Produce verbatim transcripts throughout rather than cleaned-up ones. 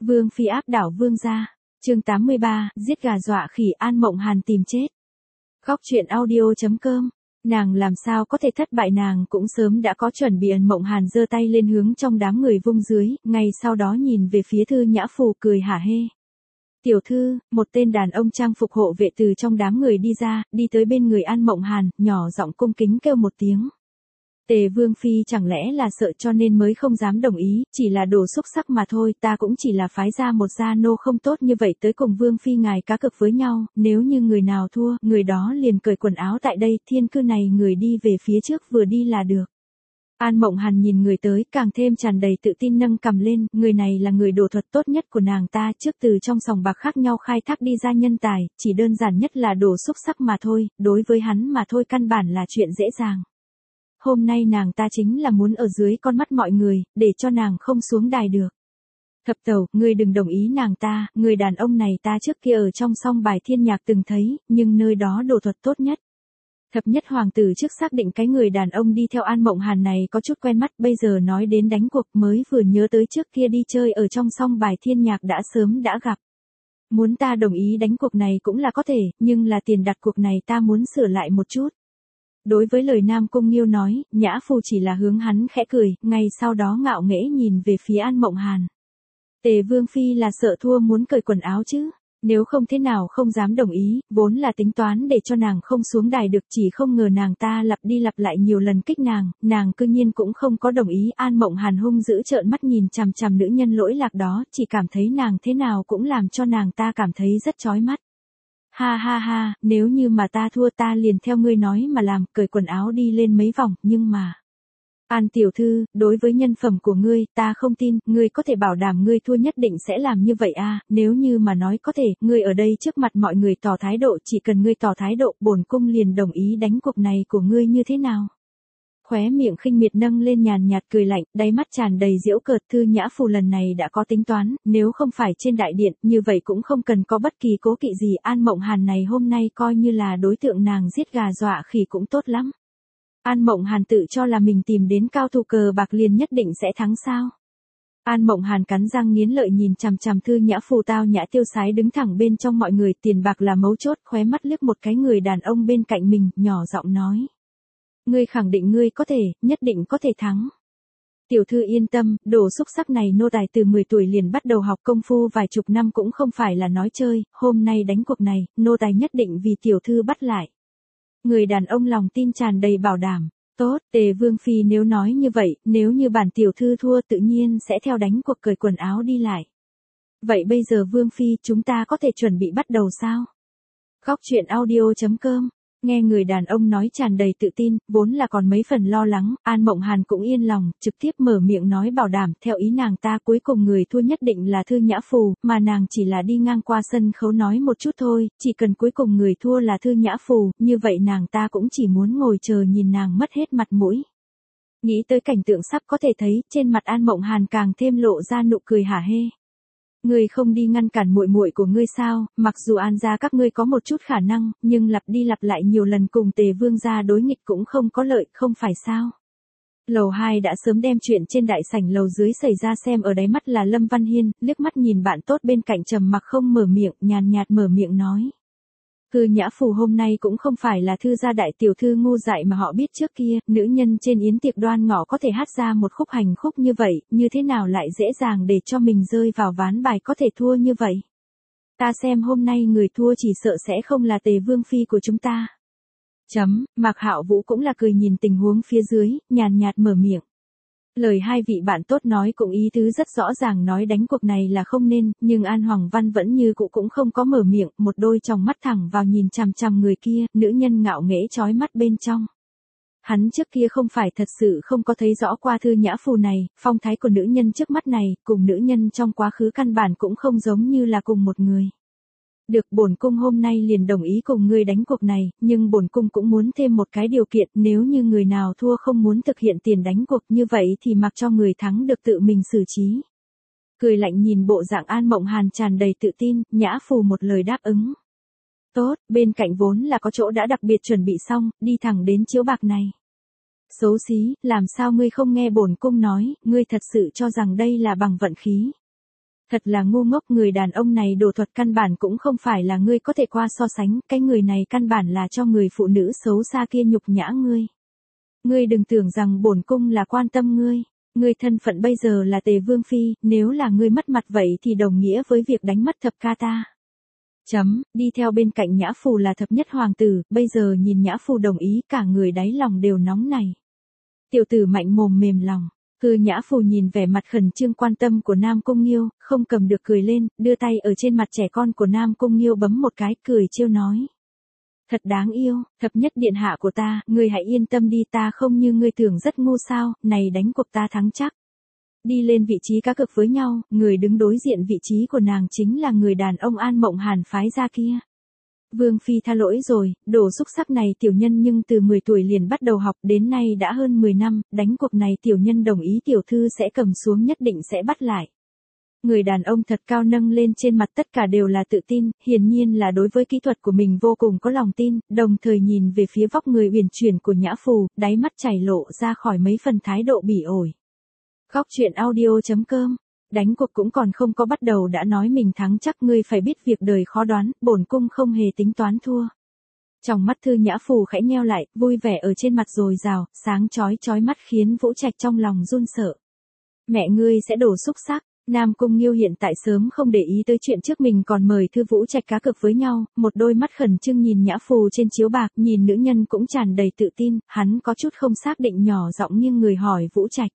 Vương phi áp đảo vương gia. Chương tám mươi ba, giết gà dọa khỉ, An Mộng Hàn tìm chết. Góc truyện audio chấm com. Nàng làm sao có thể thất bại, nàng cũng sớm đã có chuẩn bị. An Mộng Hàn giơ tay lên hướng trong đám người vung dưới, ngay sau đó nhìn về phía Thư Nhã Phù cười hả hê. Tiểu thư, một tên đàn ông trang phục hộ vệ từ trong đám người đi ra, đi tới bên người An Mộng Hàn, nhỏ giọng cung kính kêu một tiếng. Tề Vương phi chẳng lẽ là sợ cho nên mới không dám đồng ý, chỉ là đồ xúc sắc mà thôi, ta cũng chỉ là phái ra một gia nô không tốt như vậy tới cùng Vương phi ngài cá cược với nhau, nếu như người nào thua, người đó liền cởi quần áo tại đây, thiên cư này người đi về phía trước vừa đi là được. An Mộng Hàn nhìn người tới, càng thêm tràn đầy tự tin nâng cầm lên, người này là người đồ thuật tốt nhất của nàng ta, trước từ trong sòng bạc khác nhau khai thác đi ra nhân tài, chỉ đơn giản nhất là đồ xúc sắc mà thôi, đối với hắn mà thôi căn bản là chuyện dễ dàng. Hôm nay nàng ta chính là muốn ở dưới con mắt mọi người, để cho nàng không xuống đài được. Thập tẩu, ngươi đừng đồng ý nàng ta, người đàn ông này ta trước kia ở trong song bài thiên nhạc từng thấy, nhưng nơi đó đồ thuật tốt nhất. Thập nhất hoàng tử trước xác định cái người đàn ông đi theo An Mộng Hàn này có chút quen mắt, bây giờ nói đến đánh cuộc mới vừa nhớ tới trước kia đi chơi ở trong song bài thiên nhạc đã sớm đã gặp. Muốn ta đồng ý đánh cuộc này cũng là có thể, nhưng là tiền đặt cuộc này ta muốn sửa lại một chút. Đối với lời Nam Cung Nghiêu nói, Nhã Phu chỉ là hướng hắn khẽ cười, ngay sau đó ngạo nghễ nhìn về phía An Mộng Hàn. Tề Vương phi là sợ thua muốn cởi quần áo chứ? Nếu không thế nào không dám đồng ý, vốn là tính toán để cho nàng không xuống đài được, chỉ không ngờ nàng ta lặp đi lặp lại nhiều lần kích nàng, nàng cư nhiên cũng không có đồng ý. An Mộng Hàn hung dữ trợn mắt nhìn chằm chằm nữ nhân lỗi lạc đó, chỉ cảm thấy nàng thế nào cũng làm cho nàng ta cảm thấy rất chói mắt. Ha ha ha, nếu như mà ta thua ta liền theo ngươi nói mà làm, cởi quần áo đi lên mấy vòng, nhưng mà... An tiểu thư, đối với nhân phẩm của ngươi, ta không tin, ngươi có thể bảo đảm ngươi thua nhất định sẽ làm như vậy à, nếu như mà nói có thể, ngươi ở đây trước mặt mọi người tỏ thái độ, chỉ cần ngươi tỏ thái độ, bổn cung liền đồng ý đánh cuộc này của ngươi như thế nào. Khóe miệng khinh miệt nâng lên nhàn nhạt cười lạnh, đáy mắt tràn đầy giễu cợt. Thư Nhã Phù lần này đã có tính toán, nếu không phải trên đại điện, như vậy cũng không cần có bất kỳ cố kỵ gì. An Mộng Hàn này hôm nay coi như là đối tượng nàng giết gà dọa khỉ cũng tốt lắm. An Mộng Hàn tự cho là mình tìm đến cao thủ cờ bạc liền nhất định sẽ thắng sao. An Mộng Hàn cắn răng nghiến lợi nhìn chằm chằm Thư Nhã Phù tao nhã tiêu sái đứng thẳng bên trong mọi người, tiền bạc là mấu chốt, khóe mắt liếc một cái người đàn ông bên cạnh mình, nhỏ giọng nói. Ngươi khẳng định ngươi có thể, nhất định có thể thắng. Tiểu thư yên tâm, đồ xúc sắc này nô tài từ mười tuổi liền bắt đầu học công phu vài chục năm cũng không phải là nói chơi, hôm nay đánh cuộc này, nô tài nhất định vì tiểu thư bắt lại. Người đàn ông lòng tin tràn đầy bảo đảm. Tốt, Tề Vương phi nếu nói như vậy, nếu như bản tiểu thư thua tự nhiên sẽ theo đánh cuộc cởi quần áo đi lại. Vậy bây giờ Vương phi chúng ta có thể chuẩn bị bắt đầu sao? Góc truyện audio chấm com. Nghe người đàn ông nói tràn đầy tự tin, vốn là còn mấy phần lo lắng, An Mộng Hàn cũng yên lòng, trực tiếp mở miệng nói bảo đảm, theo ý nàng ta cuối cùng người thua nhất định là Thư Nhã Phù, mà nàng chỉ là đi ngang qua sân khấu nói một chút thôi, chỉ cần cuối cùng người thua là Thư Nhã Phù, như vậy nàng ta cũng chỉ muốn ngồi chờ nhìn nàng mất hết mặt mũi. Nghĩ tới cảnh tượng sắp có thể thấy, trên mặt An Mộng Hàn càng thêm lộ ra nụ cười hả hê. Ngươi không đi ngăn cản muội muội của ngươi sao? Mặc dù An gia các ngươi có một chút khả năng, nhưng lặp đi lặp lại nhiều lần cùng Tề Vương gia đối nghịch cũng không có lợi, không phải sao? Lầu hai đã sớm đem chuyện trên đại sảnh lầu dưới xảy ra xem ở đáy mắt là Lâm Văn Hiên, liếc mắt nhìn bạn tốt bên cạnh trầm mặc không mở miệng, nhàn nhạt mở miệng nói. Thư Nhã Phù hôm nay cũng không phải là thư gia đại tiểu thư ngu dại mà họ biết trước kia, nữ nhân trên yến tiệc đoan ngọ có thể hát ra một khúc hành khúc như vậy, như thế nào lại dễ dàng để cho mình rơi vào ván bài có thể thua như vậy. Ta xem hôm nay người thua chỉ sợ sẽ không là Tề Vương phi của chúng ta. Chấm, Mạc Hạo Vũ cũng là cười nhìn tình huống phía dưới, nhàn nhạt mở miệng. Lời hai vị bạn tốt nói cũng ý tứ rất rõ ràng, nói đánh cuộc này là không nên, nhưng An Hoàng Văn vẫn như cũ cũng không có mở miệng, một đôi tròng mắt thẳng vào nhìn chằm chằm người kia, nữ nhân ngạo nghễ chói mắt bên trong. Hắn trước kia không phải thật sự không có thấy rõ qua Thư Nhã Phù này, phong thái của nữ nhân trước mắt này, cùng nữ nhân trong quá khứ căn bản cũng không giống như là cùng một người. Được, bổn cung hôm nay liền đồng ý cùng ngươi đánh cuộc này, nhưng bổn cung cũng muốn thêm một cái điều kiện, nếu như người nào thua không muốn thực hiện tiền đánh cuộc như vậy thì mặc cho người thắng được tự mình xử trí. Cười lạnh nhìn bộ dạng An Mộng Hàn tràn đầy tự tin, Nhã Phù một lời đáp ứng. Tốt, bên cạnh vốn là có chỗ đã đặc biệt chuẩn bị xong, đi thẳng đến chiếu bạc này. Xấu xí, làm sao ngươi không nghe bổn cung nói, ngươi thật sự cho rằng đây là bằng vận khí. Thật là ngu ngốc, người đàn ông này đồ thuật căn bản cũng không phải là ngươi có thể qua so sánh, cái người này căn bản là cho người phụ nữ xấu xa kia nhục nhã ngươi. Ngươi đừng tưởng rằng bổn cung là quan tâm ngươi, ngươi thân phận bây giờ là Tề Vương Phi, nếu là ngươi mất mặt vậy thì đồng nghĩa với việc đánh mất thập ca ta. Chấm, đi theo bên cạnh Nhã Phù là thập nhất hoàng tử, bây giờ nhìn Nhã Phù đồng ý cả người đáy lòng đều nóng này. Tiểu tử mạnh mồm mềm lòng. Hư Nhã Phù nhìn vẻ mặt khẩn trương quan tâm của Nam Cung Nghiêu, không cầm được cười lên, đưa tay ở trên mặt trẻ con của Nam Cung Nghiêu bấm một cái, cười trêu nói. Thật đáng yêu, thập nhất điện hạ của ta, ngươi hãy yên tâm đi, ta không như ngươi tưởng rất ngu sao, này đánh cuộc ta thắng chắc. Đi lên vị trí cá cược với nhau, người đứng đối diện vị trí của nàng chính là người đàn ông An Mộng Hàn phái ra kia. Vương Phi tha lỗi rồi, đồ xúc sắc này tiểu nhân nhưng từ mười tuổi liền bắt đầu học đến nay đã hơn mười năm, đánh cuộc này tiểu nhân đồng ý tiểu thư sẽ cầm xuống nhất định sẽ bắt lại. Người đàn ông thật cao nâng lên trên mặt tất cả đều là tự tin, hiển nhiên là đối với kỹ thuật của mình vô cùng có lòng tin, đồng thời nhìn về phía vóc người uyển chuyển của Nhã Phù, đáy mắt chảy lộ ra khỏi mấy phần thái độ bỉ ổi. Góc truyện audio chấm com. Đánh cuộc cũng còn không có bắt đầu đã nói mình thắng chắc, ngươi phải biết việc đời khó đoán, bổn cung không hề tính toán thua. Trong mắt Thư Nhã Phù khẽ nheo lại, vui vẻ ở trên mặt dồi dào, sáng chói chói mắt khiến Vũ Trạch trong lòng run sợ. Mẹ ngươi sẽ đổ xúc sắc. Nam Cung Nghiêu hiện tại sớm không để ý tới chuyện trước mình còn mời Thư Vũ Trạch cá cược với nhau, một đôi mắt khẩn trương nhìn Nhã Phù trên chiếu bạc, nhìn nữ nhân cũng tràn đầy tự tin, hắn có chút không xác định nhỏ giọng nghiêng người hỏi Vũ Trạch.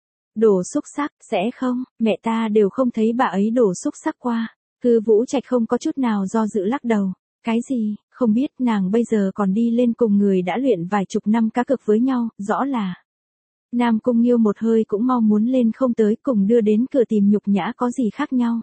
Đổ xúc sắc, sẽ không, mẹ ta đều không thấy bà ấy đổ xúc sắc qua. Thư Vũ Trạch không có chút nào do dự lắc đầu. Cái gì, không biết, nàng bây giờ còn đi lên cùng người đã luyện vài chục năm cá cược với nhau, rõ là. Nam Cung Nghiêu một hơi cũng mau muốn lên không tới, cùng đưa đến cửa tìm nhục nhã có gì khác nhau.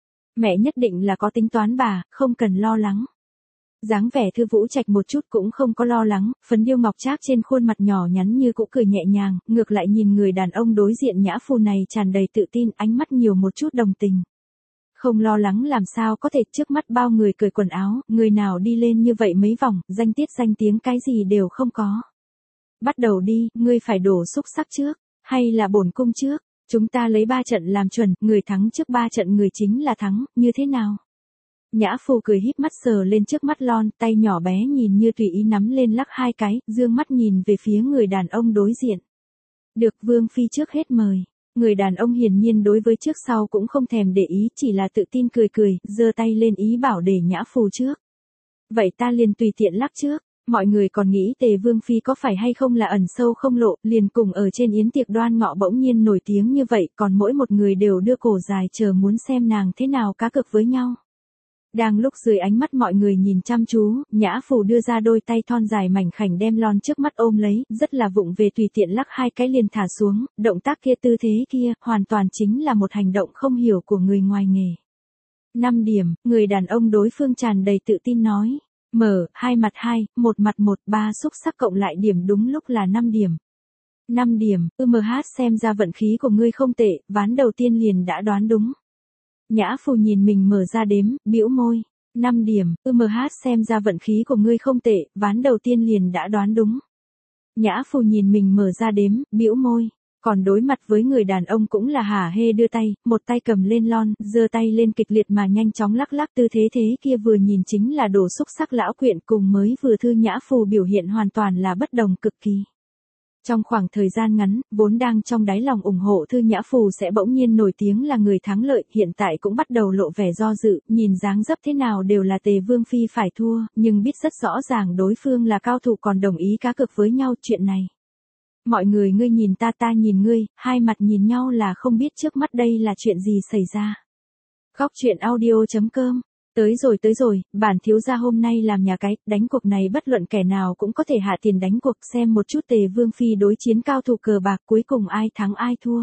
Mẹ nhất định là có tính toán bà, không cần lo lắng. Dáng vẻ Thư Vũ Trạch một chút cũng không có lo lắng, phấn điêu ngọc trác trên khuôn mặt nhỏ nhắn như cũ cười nhẹ nhàng, ngược lại nhìn người đàn ông đối diện Nhã Phù này tràn đầy tự tin, ánh mắt nhiều một chút đồng tình. Không lo lắng làm sao có thể, trước mắt bao người cởi quần áo, người nào đi lên như vậy mấy vòng, danh tiết danh tiếng cái gì đều không có. Bắt đầu đi, ngươi phải đổ xúc sắc trước, hay là bổn cung trước, chúng ta lấy ba trận làm chuẩn, người thắng trước ba trận người chính là thắng, như thế nào? Nhã Phù cười híp mắt sờ lên trước mắt lon, tay nhỏ bé nhìn như tùy ý nắm lên lắc hai cái, dương mắt nhìn về phía người đàn ông đối diện. Được, Vương Phi trước hết mời. Người đàn ông hiển nhiên đối với trước sau cũng không thèm để ý, chỉ là tự tin cười cười, giơ tay lên ý bảo để Nhã Phù trước. Vậy ta liền tùy tiện lắc trước. Mọi người còn nghĩ Tề Vương Phi có phải hay không là ẩn sâu không lộ, liền cùng ở trên yến tiệc Đoan Ngọ bỗng nhiên nổi tiếng như vậy, còn mỗi một người đều đưa cổ dài chờ muốn xem nàng thế nào cá cược với nhau. Đang lúc dưới ánh mắt mọi người nhìn chăm chú, Nhã Phù đưa ra đôi tay thon dài mảnh khảnh đem lon trước mắt ôm lấy, rất là vụng về tùy tiện lắc hai cái liền thả xuống, động tác kia tư thế kia, hoàn toàn chính là một hành động không hiểu của người ngoài nghề. năm điểm, người đàn ông đối phương tràn đầy tự tin nói. Mở, hai mặt hai, một mặt một, ba xúc sắc cộng lại điểm đúng lúc là năm điểm. năm điểm, ư mh xem ra vận khí của ngươi không tệ, ván đầu tiên liền đã đoán đúng. Nhã Phù nhìn mình mở ra đếm, bĩu môi. năm điểm, ư mh xem ra vận khí của ngươi không tệ, ván đầu tiên liền đã đoán đúng. Nhã Phù nhìn mình mở ra đếm, bĩu môi. Còn đối mặt với người đàn ông cũng là hả hê đưa tay, một tay cầm lên lon, giơ tay lên kịch liệt mà nhanh chóng lắc lắc, tư thế thế kia vừa nhìn chính là đổ xúc sắc lão quyện, cùng mới vừa Thư Nhã Phù biểu hiện hoàn toàn là bất đồng cực kỳ. Trong khoảng thời gian ngắn, vốn đang trong đáy lòng ủng hộ Thư Nhã Phù sẽ bỗng nhiên nổi tiếng là người thắng lợi, hiện tại cũng bắt đầu lộ vẻ do dự, nhìn dáng dấp thế nào đều là Tề Vương Phi phải thua, nhưng biết rất rõ ràng đối phương là cao thủ còn đồng ý cá cược với nhau chuyện này. Mọi người ngươi nhìn ta ta nhìn ngươi, hai mặt nhìn nhau là không biết trước mắt đây là chuyện gì xảy ra. Góc truyện audio chấm com. Tới rồi tới rồi, bản thiếu gia hôm nay làm nhà cái, đánh cuộc này bất luận kẻ nào cũng có thể hạ tiền đánh cuộc, xem một chút Tề Vương Phi đối chiến cao thủ cờ bạc cuối cùng ai thắng ai thua.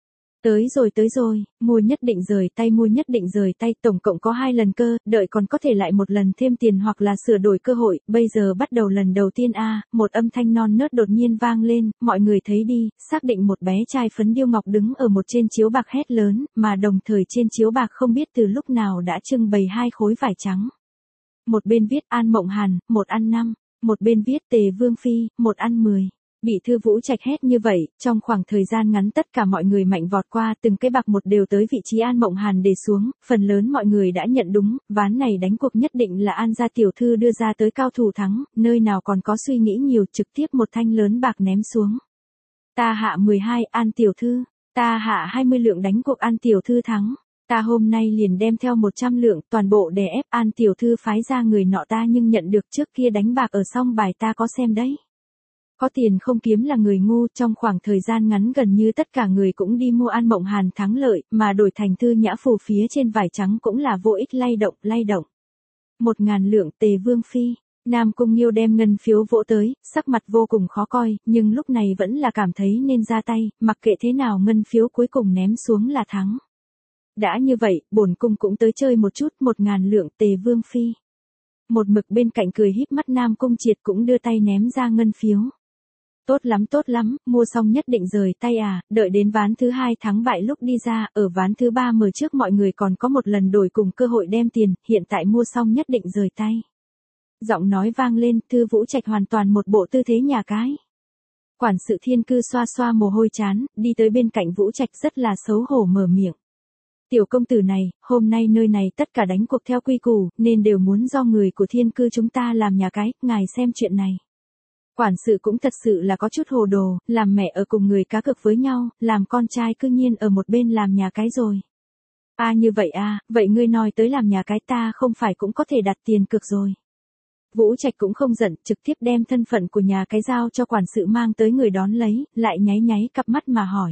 Tới rồi tới rồi, mua nhất định rời tay mua nhất định rời tay, tổng cộng có hai lần cơ, đợi còn có thể lại một lần thêm tiền hoặc là sửa đổi cơ hội, bây giờ bắt đầu lần đầu tiên a à, một âm thanh non nớt đột nhiên vang lên, mọi người thấy đi, xác định một bé trai phấn điêu ngọc đứng ở một trên chiếu bạc hét lớn, mà đồng thời trên chiếu bạc không biết từ lúc nào đã trưng bày hai khối vải trắng. Một bên viết An Mộng Hàn, một ăn năm, một bên viết Tề Vương Phi, một ăn mười. Bị Thư Vũ Trạch hét như vậy, trong khoảng thời gian ngắn tất cả mọi người mạnh vọt qua, từng cái bạc một đều tới vị trí An Mộng Hàn để xuống, phần lớn mọi người đã nhận đúng, ván này đánh cuộc nhất định là An gia tiểu thư đưa ra tới cao thủ thắng, nơi nào còn có suy nghĩ nhiều, trực tiếp một thanh lớn bạc ném xuống. Ta hạ mười hai, An tiểu thư, ta hạ hai mươi lượng đánh cuộc An tiểu thư thắng. Ta hôm nay liền đem theo một trăm lượng, toàn bộ đè ép An tiểu thư phái ra người nọ ta nhưng nhận được trước kia đánh bạc ở song bài ta có xem đấy. Có tiền không kiếm là người ngu, trong khoảng thời gian ngắn gần như tất cả người cũng đi mua An Mộng Hàn thắng lợi, mà đổi thành Thư Nhã Phù phía trên vải trắng cũng là vô ích lay động, lay động. Một ngàn lượng Tề Vương Phi, Nam Cung Nghiêu đem ngân phiếu vỗ tới, sắc mặt vô cùng khó coi, nhưng lúc này vẫn là cảm thấy nên ra tay, mặc kệ thế nào ngân phiếu cuối cùng ném xuống là thắng. Đã như vậy, bổn cung cũng tới chơi một chút, một ngàn lượng Tề Vương Phi. Một mực bên cạnh cười híp mắt Nam Cung Triệt cũng đưa tay ném ra ngân phiếu. Tốt lắm tốt lắm, mua xong nhất định rời tay à, đợi đến ván thứ hai thắng bại lúc đi ra, ở ván thứ ba mở trước mọi người còn có một lần đổi cùng cơ hội đem tiền, hiện tại mua xong nhất định rời tay. Giọng nói vang lên, Thư Vũ Trạch hoàn toàn một bộ tư thế nhà cái. Quản sự Thiên Cư xoa xoa mồ hôi chán, đi tới bên cạnh Vũ Trạch rất là xấu hổ mở miệng. Tiểu công tử này, hôm nay nơi này tất cả đánh cuộc theo quy củ, nên đều muốn do người của Thiên Cư chúng ta làm nhà cái, ngài xem chuyện này. Quản sự cũng thật sự là có chút hồ đồ, làm mẹ ở cùng người cá cược với nhau, làm con trai cư nhiên ở một bên làm nhà cái rồi. À như vậy à, vậy ngươi nói tới làm nhà cái ta không phải cũng có thể đặt tiền cược rồi. Vũ Trạch cũng không giận, trực tiếp đem thân phận của nhà cái giao cho quản sự mang tới người đón lấy, lại nháy nháy cặp mắt mà hỏi.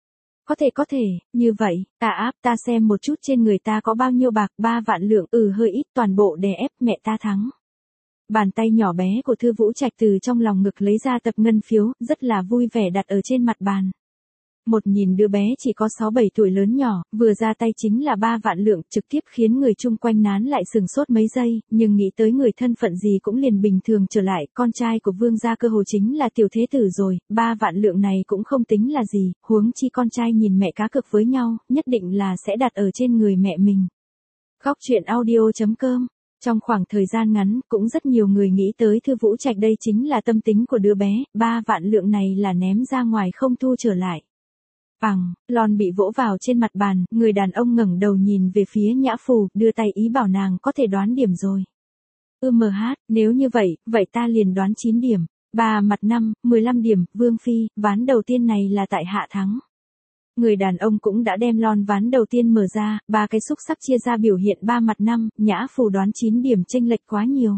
Có thể có thể, như vậy, ta áp ta xem một chút trên người ta có bao nhiêu bạc, ba vạn lượng, ừ hơi ít, toàn bộ đè ép, mẹ ta thắng. Bàn tay nhỏ bé của Thư Vũ Trạch từ trong lòng ngực lấy ra tập ngân phiếu, rất là vui vẻ đặt ở trên mặt bàn. Một nhìn đứa bé chỉ có sáu bảy tuổi lớn nhỏ, vừa ra tay chính là ba vạn lượng, trực tiếp khiến người chung quanh nán lại sừng sốt mấy giây, nhưng nghĩ tới người thân phận gì cũng liền bình thường trở lại, con trai của vương gia cơ hồ chính là tiểu thế tử rồi, ba vạn lượng này cũng không tính là gì, huống chi con trai nhìn mẹ cá cược với nhau, nhất định là sẽ đặt ở trên người mẹ mình. Góc truyện audio chấm com. Trong khoảng thời gian ngắn, cũng rất nhiều người nghĩ tới Thư Vũ Trạch đây chính là tâm tính của đứa bé, ba vạn lượng này là ném ra ngoài không thu trở lại. Bằng, lon bị vỗ vào trên mặt bàn, người đàn ông ngẩng đầu nhìn về phía Nhã Phù, đưa tay ý bảo nàng có thể đoán điểm rồi. Ư mờ hát, nếu như vậy, vậy ta liền đoán chín điểm, ba mặt năm, mười lăm điểm, Vương Phi, ván đầu tiên này là tại hạ thắng. Người đàn ông cũng đã đem lon ván đầu tiên mở ra, ba cái xúc sắc chia ra biểu hiện ba mặt năm, Nhã Phù đoán chín điểm chênh lệch quá nhiều.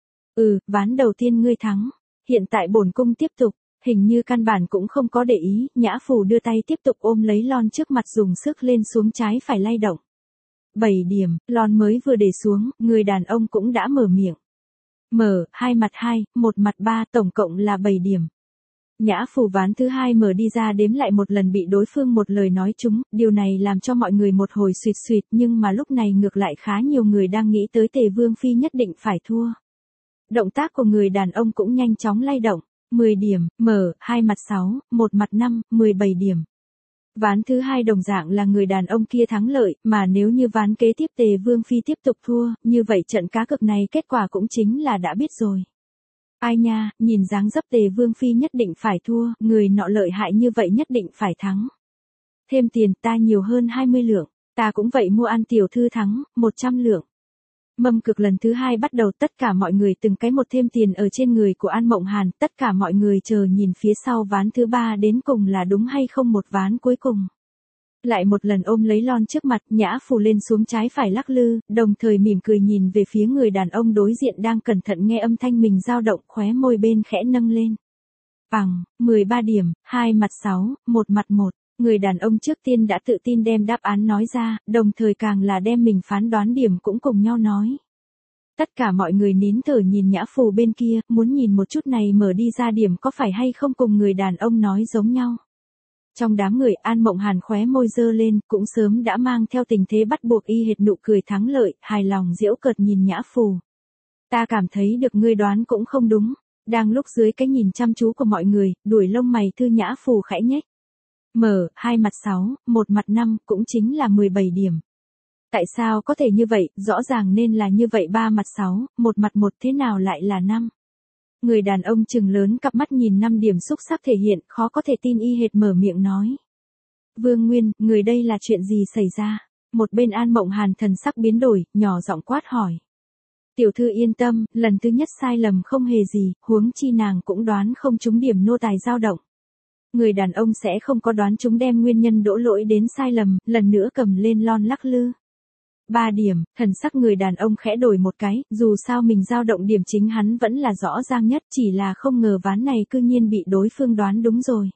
Ừ, ván đầu tiên ngươi thắng, hiện tại bổn cung tiếp tục. Hình như căn bản cũng không có để ý, Nhã Phù đưa tay tiếp tục ôm lấy lon trước mặt dùng sức lên xuống trái phải lay động. bảy điểm, lon mới vừa để xuống, người đàn ông cũng đã mở miệng. Mở, hai mặt hai, một mặt ba, tổng cộng là bảy điểm. Nhã Phù ván thứ hai mở đi ra đếm lại một lần bị đối phương một lời nói trúng, điều này làm cho mọi người một hồi suýt suýt, nhưng mà lúc này ngược lại khá nhiều người đang nghĩ tới Tề Vương Phi nhất định phải thua. Động tác của người đàn ông cũng nhanh chóng lay động. mười điểm, mở, hai mặt sáu, một mặt năm, mười bảy điểm. Ván thứ hai đồng dạng là người đàn ông kia thắng lợi, mà nếu như ván kế tiếp Tề Vương Phi tiếp tục thua, như vậy trận cá cược này kết quả cũng chính là đã biết rồi. Ai nha, nhìn dáng dấp Tề Vương Phi nhất định phải thua, người nọ lợi hại như vậy nhất định phải thắng. Thêm tiền ta nhiều hơn hai mươi lượng, ta cũng vậy mua An tiểu thư thắng, một trăm lượng. Mâm cực lần thứ hai bắt đầu tất cả mọi người từng cái một thêm tiền ở trên người của An Mộng Hàn, tất cả mọi người chờ nhìn phía sau ván thứ ba đến cùng là đúng hay không một ván cuối cùng. Lại một lần ôm lấy lon trước mặt, Nhã Phù lên xuống trái phải lắc lư, đồng thời mỉm cười nhìn về phía người đàn ông đối diện đang cẩn thận nghe âm thanh mình dao động, khóe môi bên khẽ nâng lên. Bằng, mười ba điểm, hai mặt sáu, một mặt một. Người đàn ông trước tiên đã tự tin đem đáp án nói ra, đồng thời càng là đem mình phán đoán điểm cũng cùng nhau nói. Tất cả mọi người nín thở nhìn Nhã Phù bên kia, muốn nhìn một chút này mở đi ra điểm có phải hay không cùng người đàn ông nói giống nhau. Trong đám người An Mộng Hàn khóe môi dơ lên, cũng sớm đã mang theo tình thế bắt buộc y hệt nụ cười thắng lợi, hài lòng giễu cợt nhìn Nhã Phù. Ta cảm thấy được ngươi đoán cũng không đúng. Đang lúc dưới cái nhìn chăm chú của mọi người, đuổi lông mày Thư Nhã Phù khẽ nhếch. Mở, hai mặt sáu, một mặt năm, cũng chính là mười bảy điểm. Tại sao có thể như vậy, rõ ràng nên là như vậy ba mặt sáu, một mặt một thế nào lại là năm. Người đàn ông trừng lớn cặp mắt nhìn năm điểm xúc sắc thể hiện, khó có thể tin y hệt mở miệng nói. Vương Nguyên, người đây là chuyện gì xảy ra? Một bên An Mộng Hàn thần sắc biến đổi, nhỏ giọng quát hỏi. Tiểu thư yên tâm, lần thứ nhất sai lầm không hề gì, huống chi nàng cũng đoán không trúng điểm nô tài dao động. Người đàn ông sẽ không có đoán chúng đem nguyên nhân đổ lỗi đến sai lầm, lần nữa cầm lên lon lắc lư. Ba điểm, thần sắc người đàn ông khẽ đổi một cái, dù sao mình dao động điểm chính hắn vẫn là rõ ràng nhất, chỉ là không ngờ ván này cư nhiên bị đối phương đoán đúng rồi.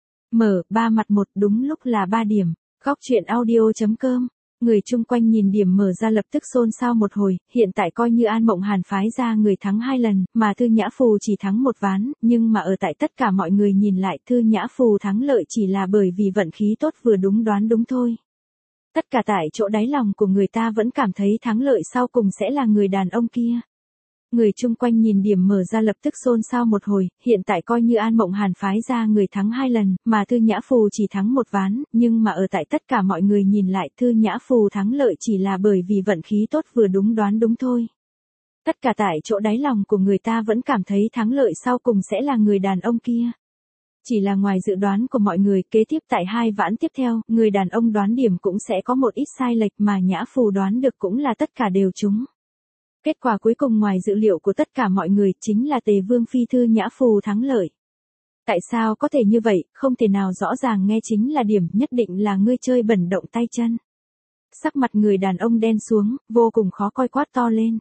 Mở, ba mặt một, đúng lúc là ba điểm. Góc truyện audio chấm com. Người chung quanh nhìn điểm mở ra lập tức xôn xao một hồi, hiện tại coi như An Mộng Hàn phái ra người thắng hai lần, mà Thư Nhã Phù chỉ thắng một ván, nhưng mà ở tại tất cả mọi người nhìn lại Thư Nhã Phù thắng lợi chỉ là bởi vì vận khí tốt vừa đúng đoán đúng thôi. Tất cả tại chỗ đáy lòng của người ta vẫn cảm thấy thắng lợi sau cùng sẽ là người đàn ông kia. Người chung quanh nhìn điểm mở ra lập tức xôn xao một hồi, hiện tại coi như An Mộng Hàn phái ra người thắng hai lần, mà Thư Nhã Phù chỉ thắng một ván, nhưng mà ở tại tất cả mọi người nhìn lại Thư Nhã Phù thắng lợi chỉ là bởi vì vận khí tốt vừa đúng đoán đúng thôi. Tất cả tại chỗ đáy lòng của người ta vẫn cảm thấy thắng lợi sau cùng sẽ là người đàn ông kia. Chỉ là ngoài dự đoán của mọi người, kế tiếp tại hai ván tiếp theo, người đàn ông đoán điểm cũng sẽ có một ít sai lệch mà Nhã Phù đoán được cũng là tất cả đều trúng. Kết quả cuối cùng ngoài dự liệu của tất cả mọi người chính là Tề Vương Phi Thư Nhã Phù thắng lợi. Tại sao có thể như vậy, không thể nào rõ ràng nghe chính là điểm, nhất định là ngươi chơi bẩn động tay chân. Sắc mặt người đàn ông đen xuống, vô cùng khó coi quát to lên.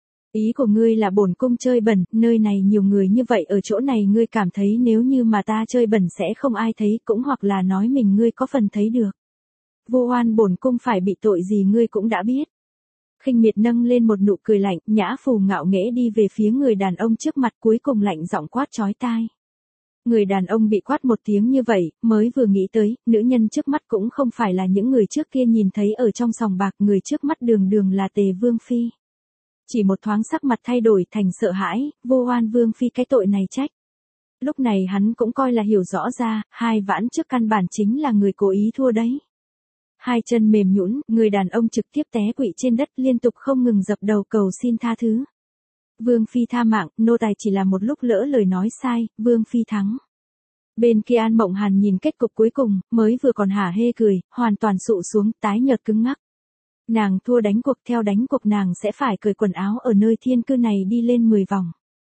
Ý của ngươi là bổn cung chơi bẩn, nơi này nhiều người như vậy ở chỗ này ngươi cảm thấy nếu như mà ta chơi bẩn sẽ không ai thấy cũng hoặc là nói mình ngươi có phần thấy được. Vô oan bổn cung phải bị tội gì ngươi cũng đã biết. Khinh Miệt nâng lên một nụ cười lạnh, Nhã Phù ngạo nghễ đi về phía người đàn ông trước mặt cuối cùng lạnh giọng quát chói tai. Người đàn ông bị quát một tiếng như vậy, mới vừa nghĩ tới, nữ nhân trước mắt cũng không phải là những người trước kia nhìn thấy ở trong sòng bạc, người trước mắt đường đường là Tề Vương Phi. Chỉ một thoáng sắc mặt thay đổi thành sợ hãi, vô oan Vương Phi cái tội này trách. Lúc này hắn cũng coi là hiểu rõ ra, hai ván trước căn bản chính là người cố ý thua đấy. Hai chân mềm nhũn, người đàn ông trực tiếp té quỵ trên đất liên tục không ngừng dập đầu cầu xin tha thứ. Vương Phi tha mạng, nô tài chỉ là một lúc lỡ lời nói sai, Vương Phi thắng. Bên kia An Mộng Hàn nhìn kết cục cuối cùng, mới vừa còn hả hê cười, hoàn toàn sụ xuống, tái nhợt cứng ngắc. Nàng thua đánh cuộc, theo đánh cuộc nàng sẽ phải cởi quần áo ở nơi thiên cư này đi lên mười vòng.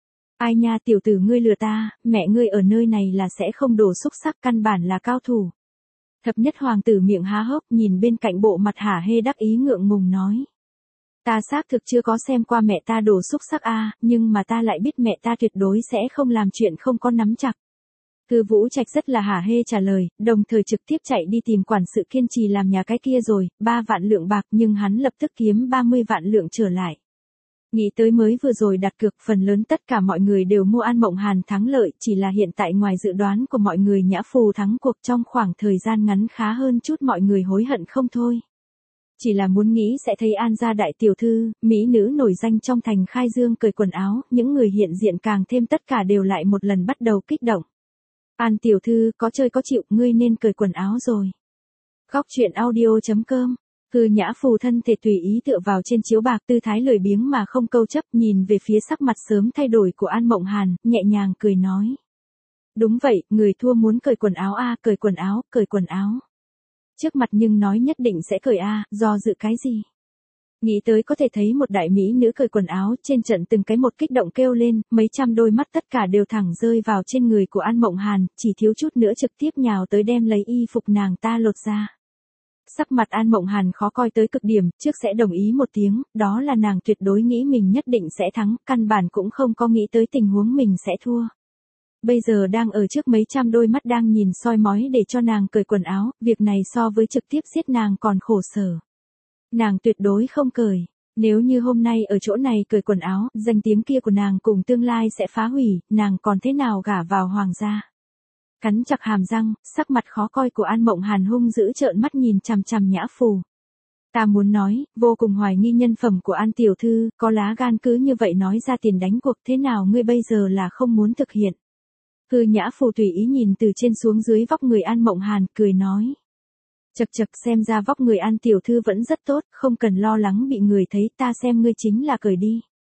Ai nha tiểu tử ngươi lừa ta, mẹ ngươi ở nơi này là sẽ không đổ xúc sắc, căn bản là cao thủ. Thập nhất hoàng tử miệng há hốc nhìn bên cạnh bộ mặt hả hê đắc ý ngượng ngùng nói. Ta xác thực chưa có xem qua mẹ ta đổ xúc sắc a, nhưng mà ta lại biết mẹ ta tuyệt đối sẽ không làm chuyện không có nắm chặt. Thư Vũ Trạch rất là hả hê trả lời, đồng thời trực tiếp chạy đi tìm quản sự kiên trì làm nhà cái kia rồi, ba vạn lượng bạc nhưng hắn lập tức kiếm ba mươi vạn lượng trở lại. Nghĩ tới mới vừa rồi đặt cược, phần lớn tất cả mọi người đều mua An Mộng Hàn thắng lợi, chỉ là hiện tại ngoài dự đoán của mọi người Nhã Phù thắng cuộc trong khoảng thời gian ngắn khá hơn chút, mọi người hối hận không thôi. Chỉ là muốn nghĩ sẽ thấy An gia đại tiểu thư, mỹ nữ nổi danh trong thành Khai Dương cởi quần áo, những người hiện diện càng thêm tất cả đều lại một lần bắt đầu kích động. An tiểu thư, có chơi có chịu, ngươi nên cởi quần áo rồi. Góc truyện audio chấm com. Thư Nhã Phù thân thể tùy ý tựa vào trên chiếu bạc, tư thái lười biếng mà không câu chấp, nhìn về phía sắc mặt sớm thay đổi của An Mộng Hàn, nhẹ nhàng cười nói. Đúng vậy, người thua muốn cởi quần áo a, cởi quần áo, cởi quần áo. Trước mặt nhưng nói nhất định sẽ cởi a, do dự cái gì? Nghĩ tới có thể thấy một đại mỹ nữ cởi quần áo, trên trận từng cái một kích động kêu lên, mấy trăm đôi mắt tất cả đều thẳng rơi vào trên người của An Mộng Hàn, chỉ thiếu chút nữa trực tiếp nhào tới đem lấy y phục nàng ta lột ra. Sắc mặt An Mộng Hàn khó coi tới cực điểm, trước sẽ đồng ý một tiếng, đó là nàng tuyệt đối nghĩ mình nhất định sẽ thắng, căn bản cũng không có nghĩ tới tình huống mình sẽ thua. Bây giờ đang ở trước mấy trăm đôi mắt đang nhìn soi mói để cho nàng cởi quần áo, việc này so với trực tiếp giết nàng còn khổ sở. Nàng tuyệt đối không cởi. Nếu như hôm nay ở chỗ này cởi quần áo, danh tiếng kia của nàng cùng tương lai sẽ phá hủy, nàng còn thế nào gả vào hoàng gia. Cắn chặt hàm răng, sắc mặt khó coi của An Mộng Hàn hung dữ trợn mắt nhìn chằm chằm Nhã Phù. Ta muốn nói, vô cùng hoài nghi nhân phẩm của An tiểu thư, có lá gan cứ như vậy nói ra tiền đánh cuộc, thế nào ngươi bây giờ là không muốn thực hiện. Thư Nhã Phù tùy ý nhìn từ trên xuống dưới vóc người An Mộng Hàn, cười nói. Chật chật, xem ra vóc người An tiểu thư vẫn rất tốt, không cần lo lắng bị người thấy, ta xem ngươi chính là cởi đi.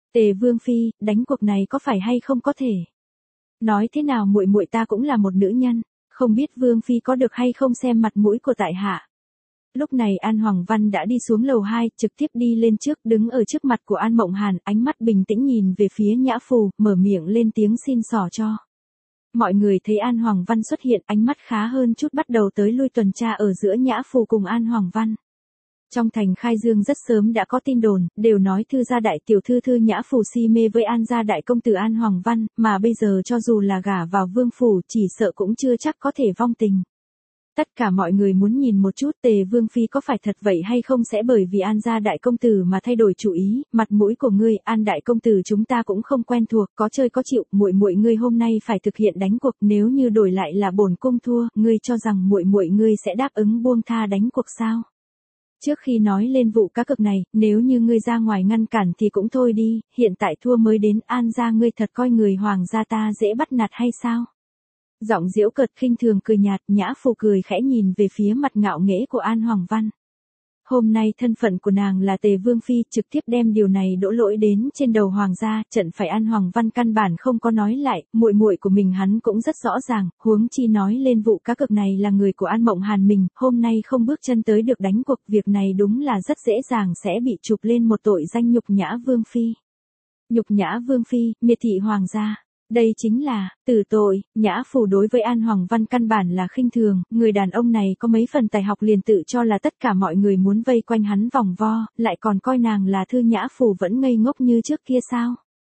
Tề Vương phi, đánh cuộc này có phải hay không có thể? Nói thế nào muội muội ta cũng là một nữ nhân, không biết Vương phi có được hay không xem mặt mũi của tại hạ. Lúc này An Hoàng Văn đã đi xuống lầu hai, trực tiếp đi lên trước, đứng ở trước mặt của An Mộng Hàn, ánh mắt bình tĩnh nhìn về phía Nhã Phù, mở miệng lên tiếng xin xỏ cho. Mọi người thấy An Hoàng Văn xuất hiện, ánh mắt khá hơn chút, bắt đầu tới lui tuần tra ở giữa Nhã Phù cùng An Hoàng Văn. Trong thành Khai Dương rất sớm đã có tin đồn, đều nói thư gia đại tiểu thư thư Nhã Phù si mê với An gia đại công tử An Hoàng Văn, mà bây giờ cho dù là gả vào vương phủ chỉ sợ cũng chưa chắc có thể vong tình. Tất cả mọi người muốn nhìn một chút Tề Vương phi có phải thật vậy hay không, sẽ bởi vì An gia đại công tử mà thay đổi chủ ý, mặt mũi của ngươi, An đại công tử chúng ta cũng không quen thuộc, có chơi có chịu, muội muội ngươi hôm nay phải thực hiện đánh cuộc, nếu như đổi lại là bổn cung thua, ngươi cho rằng muội muội ngươi sẽ đáp ứng buông tha đánh cuộc sao? Trước khi nói lên vụ cá cược này, nếu như ngươi ra ngoài ngăn cản thì cũng thôi đi, hiện tại thua mới đến, An gia ngươi thật coi người hoàng gia ta dễ bắt nạt hay sao? Giọng giễu cợt khinh thường cười nhạt, Nhã Phù cười khẽ nhìn về phía mặt ngạo nghễ của An Hoàng Văn. Hôm nay thân phận của nàng là Tề Vương phi, trực tiếp đem điều này đổ lỗi đến trên đầu hoàng gia, trận phải An Hoàng Văn căn bản không có nói lại, muội muội của mình hắn cũng rất rõ ràng, huống chi nói lên vụ cá cược này là người của An Mộng Hàn mình, hôm nay không bước chân tới được đánh cuộc, việc này đúng là rất dễ dàng sẽ bị chụp lên một tội danh nhục nhã Vương phi. Nhục nhã Vương phi, miệt thị hoàng gia. Đây chính là, tử tội, Nhã Phù đối với An Hoàng Văn căn bản là khinh thường, người đàn ông này có mấy phần tài học liền tự cho là tất cả mọi người muốn vây quanh hắn vòng vo, lại còn coi nàng là thư Nhã Phù vẫn ngây ngốc như trước kia sao.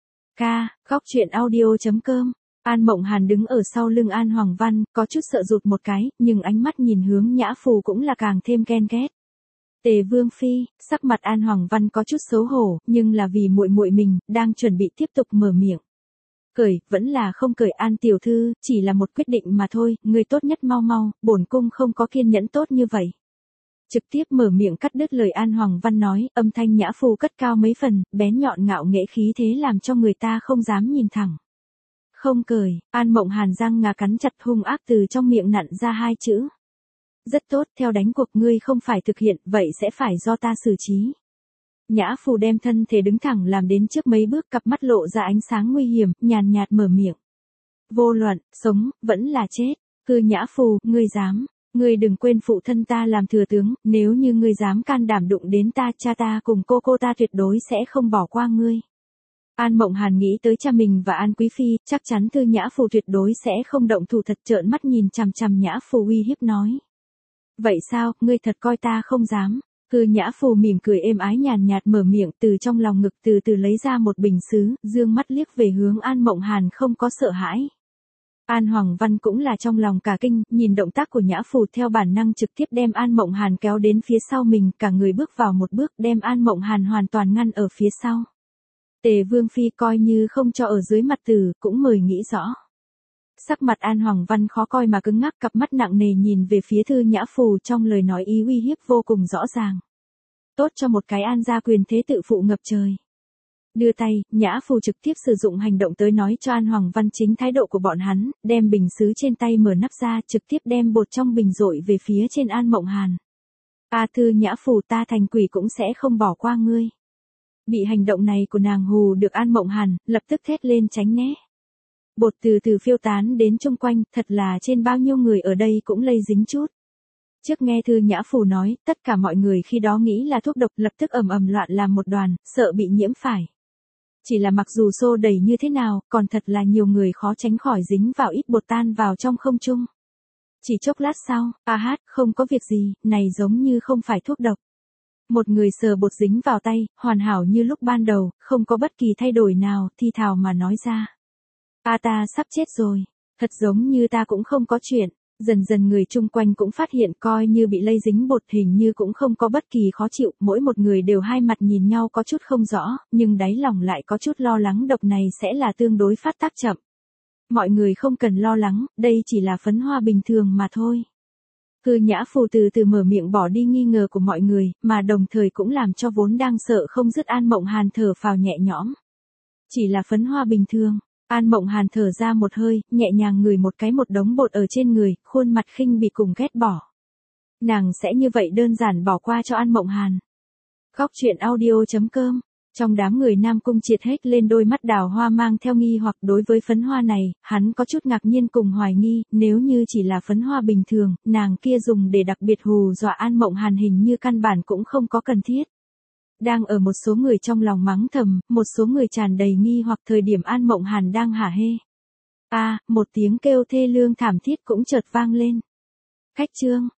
Ca, góc truyện audio chấm com. An Mộng Hàn đứng ở sau lưng An Hoàng Văn, có chút sợ rụt một cái, nhưng ánh mắt nhìn hướng Nhã Phù cũng là càng thêm ghen ghét. Tề Vương phi, sắc mặt An Hoàng Văn có chút xấu hổ, nhưng là vì muội muội mình, đang chuẩn bị tiếp tục mở miệng. Cởi, vẫn là không cởi, An tiểu thư, chỉ là một quyết định mà thôi, người tốt nhất mau mau, bổn cung không có kiên nhẫn tốt như vậy. Trực tiếp mở miệng cắt đứt lời An Hoàng Văn nói, âm thanh Nhã Phù cất cao mấy phần, bén nhọn ngạo nghễ khí thế làm cho người ta không dám nhìn thẳng. Không cởi, An Mộng Hàn răng ngà cắn chặt, hung ác từ trong miệng nặn ra hai chữ. Rất tốt, theo đánh cuộc ngươi không phải thực hiện, vậy sẽ phải do ta xử trí. Nhã Phù đem thân thể đứng thẳng làm đến trước mấy bước, cặp mắt lộ ra ánh sáng nguy hiểm, nhàn nhạt mở miệng. Vô luận, sống, vẫn là chết. Cư Nhã Phù, ngươi dám, ngươi đừng quên phụ thân ta làm thừa tướng, nếu như ngươi dám can đảm đụng đến ta, cha ta cùng cô cô ta tuyệt đối sẽ không bỏ qua ngươi. An Mộng Hàn nghĩ tới cha mình và An Quý Phi, chắc chắn Thư Nhã Phù tuyệt đối sẽ không động thủ, thật trợn mắt nhìn chằm chằm Nhã Phù uy hiếp nói. Vậy sao, ngươi thật coi ta không dám? Cư Nhã Phù mỉm cười êm ái nhàn nhạt mở miệng, từ trong lòng ngực từ từ lấy ra một bình sứ, dương mắt liếc về hướng An Mộng Hàn không có sợ hãi. An Hoàng Văn cũng là trong lòng cả kinh, nhìn động tác của Nhã Phù theo bản năng trực tiếp đem An Mộng Hàn kéo đến phía sau mình, cả người bước vào một bước đem An Mộng Hàn hoàn toàn ngăn ở phía sau. Tề Vương phi coi như không cho ở dưới mặt tử, cũng mời nghĩ rõ. Sắc mặt An Hoàng Văn khó coi mà cứng ngắc, cặp mắt nặng nề nhìn về phía Thư Nhã Phù, trong lời nói ý uy hiếp vô cùng rõ ràng. Tốt cho một cái An gia quyền thế tự phụ ngập trời. Đưa tay, Nhã Phù trực tiếp sử dụng hành động tới nói cho An Hoàng Văn chính thái độ của bọn hắn, đem bình sứ trên tay mở nắp ra, trực tiếp đem bột trong bình dội về phía trên An Mộng Hàn. A Thư Nhã Phù, ta thành quỷ cũng sẽ không bỏ qua ngươi. Bị hành động này của nàng hù được An Mộng Hàn, lập tức thét lên tránh né. Bột từ từ phiêu tán đến chung quanh, thật là trên bao nhiêu người ở đây cũng lây dính chút. Trước nghe Thư Nhã Phù nói, tất cả mọi người khi đó nghĩ là thuốc độc, lập tức ầm ầm loạn làm một đoàn, sợ bị nhiễm phải. Chỉ là mặc dù xô đẩy như thế nào, còn thật là nhiều người khó tránh khỏi dính vào ít bột tan vào trong không trung. Chỉ chốc lát sau, a hát, không có việc gì, này giống như không phải thuốc độc. Một người sờ bột dính vào tay, hoàn hảo như lúc ban đầu, không có bất kỳ thay đổi nào, thi thào mà nói ra. A ta sắp chết rồi, thật giống như ta cũng không có chuyện. Dần dần người chung quanh cũng phát hiện coi như bị lây dính bột hình như cũng không có bất kỳ khó chịu, mỗi một người đều hai mặt nhìn nhau có chút không rõ, nhưng đáy lòng lại có chút lo lắng độc này sẽ là tương đối phát tác chậm. Mọi người không cần lo lắng, đây chỉ là phấn hoa bình thường mà thôi. Cư Nhã Phù từ từ mở miệng bỏ đi nghi ngờ của mọi người, mà đồng thời cũng làm cho vốn đang sợ không dứt An Mộng Hàn thở phào nhẹ nhõm. Chỉ là phấn hoa bình thường. An Mộng Hàn thở ra một hơi, nhẹ nhàng ngửi một cái một đống bột ở trên người, khuôn mặt khinh bỉ cùng ghét bỏ. Nàng sẽ như vậy đơn giản bỏ qua cho An Mộng Hàn. Góc truyện audio chấm com Trong đám người Nam Cung Triệt hết lên đôi mắt đào hoa mang theo nghi hoặc đối với phấn hoa này, hắn có chút ngạc nhiên cùng hoài nghi, nếu như chỉ là phấn hoa bình thường, nàng kia dùng để đặc biệt hù dọa An Mộng Hàn hình như căn bản cũng không có cần thiết. Đang ở một số người trong lòng mắng thầm, một số người tràn đầy nghi hoặc thời điểm An Mộng Hàn đang hả hê. A, à, một tiếng kêu thê lương thảm thiết cũng chợt vang lên. Khách trương,